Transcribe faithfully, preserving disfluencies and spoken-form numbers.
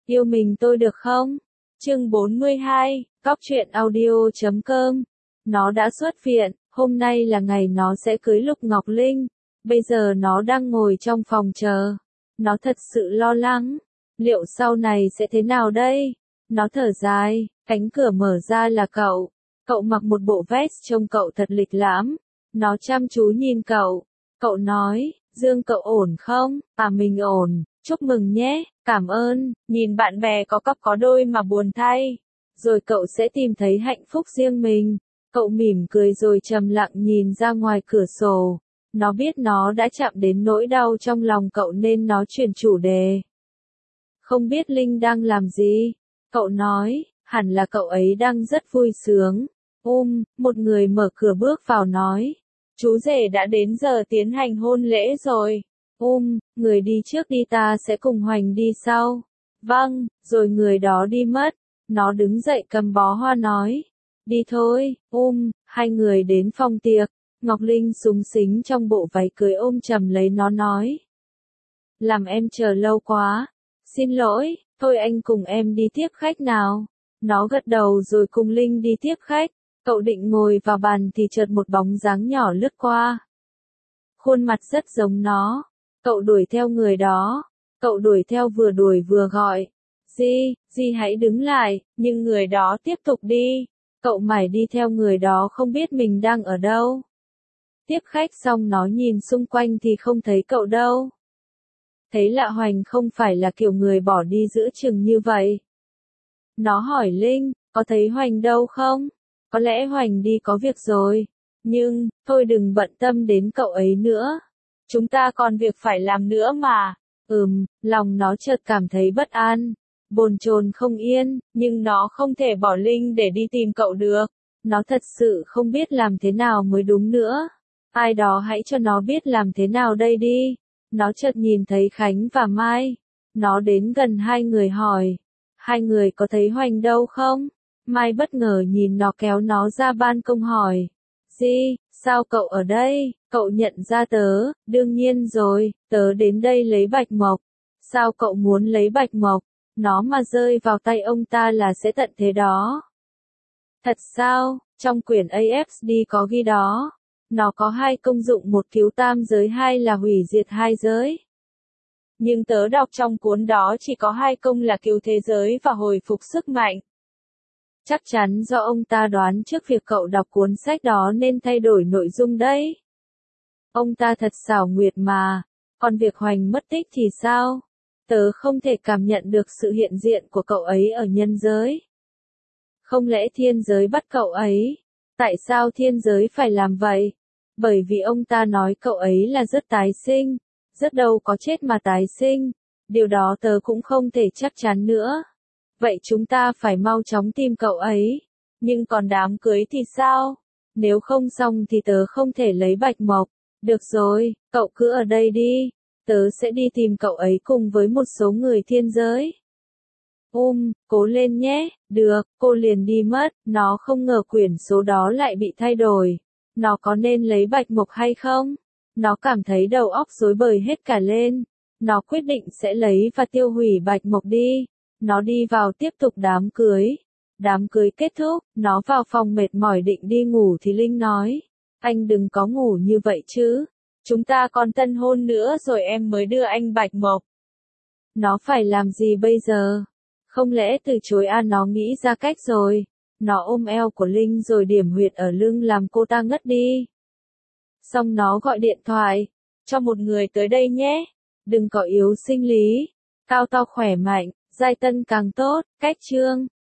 Yêu mình tôi được không? Chương bốn mươi hai, Cóc truyện audio chấm com. Nó đã xuất viện, hôm nay là ngày nó sẽ cưới Lục Ngọc Linh. Bây giờ nó đang ngồi trong phòng chờ. Nó thật sự lo lắng. Liệu sau này sẽ thế nào đây? Nó thở dài, cánh cửa mở ra là cậu. Cậu mặc một bộ vest trông cậu thật lịch lãm. Nó chăm chú nhìn cậu. Cậu nói, Dương cậu ổn không? À mình ổn, chúc mừng nhé, cảm ơn, nhìn bạn bè có cặp có đôi mà buồn thay. Rồi cậu sẽ tìm thấy hạnh phúc riêng mình. Cậu mỉm cười rồi trầm lặng nhìn ra ngoài cửa sổ. Nó biết nó đã chạm đến nỗi đau trong lòng cậu nên nó chuyển chủ đề. Không biết Linh đang làm gì? Cậu nói, hẳn là cậu ấy đang rất vui sướng. Um, một người mở cửa bước vào nói. Chú rể đã đến giờ tiến hành hôn lễ rồi. Um, người đi trước đi ta sẽ cùng Hoành đi sau. Vâng, rồi người đó đi mất. Nó đứng dậy cầm bó hoa nói. Đi thôi, um, hai người đến phòng tiệc. Ngọc Linh súng xính trong bộ váy cưới ôm chầm lấy nó nói. Làm em chờ lâu quá. Xin lỗi, thôi anh cùng em đi tiếp khách nào. Nó gật đầu rồi cùng Linh đi tiếp khách. Cậu định ngồi vào bàn thì chợt một bóng dáng nhỏ lướt qua. Khuôn mặt rất giống nó. Cậu đuổi theo người đó. Cậu đuổi theo vừa đuổi vừa gọi. Di, Di hãy đứng lại, nhưng người đó tiếp tục đi. Cậu mải đi theo người đó không biết mình đang ở đâu. Tiếp khách xong nó nhìn xung quanh thì không thấy cậu đâu. Thấy lạ Hoành không phải là kiểu người bỏ đi giữa chừng như vậy. Nó hỏi Linh, có thấy Hoành đâu không? Có lẽ Hoành đi có việc rồi. Nhưng, thôi đừng bận tâm đến cậu ấy nữa. Chúng ta còn việc phải làm nữa mà. Ừm, lòng nó chợt cảm thấy bất an. Bồn chồn không yên, nhưng nó không thể bỏ Linh để đi tìm cậu được. Nó thật sự không biết làm thế nào mới đúng nữa. Ai đó hãy cho nó biết làm thế nào đây đi. Nó chợt nhìn thấy Khánh và Mai. Nó đến gần hai người hỏi. Hai người có thấy Hoành đâu không? Mai bất ngờ nhìn nó kéo nó ra ban công hỏi. Di, sao cậu ở đây? Cậu nhận ra tớ, đương nhiên rồi, tớ đến đây lấy bạch mộc. Sao cậu muốn lấy bạch mộc? Nó mà rơi vào tay ông ta là sẽ tận thế đó. Thật sao? Trong quyển a ép đê có ghi đó. Nó có hai công dụng, một cứu tam giới, hai là hủy diệt hai giới. Nhưng tớ đọc trong cuốn đó chỉ có hai công là cứu thế giới và hồi phục sức mạnh. Chắc chắn do ông ta đoán trước việc cậu đọc cuốn sách đó nên thay đổi nội dung đấy. Ông ta thật xảo quyệt mà. Còn việc Hoành mất tích thì sao? Tớ không thể cảm nhận được sự hiện diện của cậu ấy ở nhân giới. Không lẽ thiên giới bắt cậu ấy? Tại sao thiên giới phải làm vậy? Bởi vì ông ta nói cậu ấy là rất tái sinh. Rất đâu có chết mà tái sinh. Điều đó tớ cũng không thể chắc chắn nữa. Vậy chúng ta phải mau chóng tìm cậu ấy. Nhưng còn đám cưới thì sao? Nếu không xong thì tớ không thể lấy bạch mộc. Được rồi, cậu cứ ở đây đi. Tớ sẽ đi tìm cậu ấy cùng với một số người thiên giới. Um, cố lên nhé. Được, cô liền đi mất. Nó không ngờ quyển số đó lại bị thay đổi. Nó có nên lấy bạch mộc hay không? Nó cảm thấy đầu óc rối bời hết cả lên. Nó quyết định sẽ lấy và tiêu hủy bạch mộc đi. Nó đi vào tiếp tục đám cưới. Đám cưới kết thúc, nó vào phòng mệt mỏi định đi ngủ thì Linh nói. Anh đừng có ngủ như vậy chứ. Chúng ta còn tân hôn nữa rồi em mới đưa anh bạch mộc. Nó phải làm gì bây giờ? Không lẽ từ chối à? Nó nghĩ ra cách rồi. Nó ôm eo của Linh rồi điểm huyệt ở lưng làm cô ta ngất đi. Xong nó gọi điện thoại. Cho một người tới đây nhé. Đừng có yếu sinh lý. Cao to khỏe mạnh, giai tân càng tốt. Cách chương.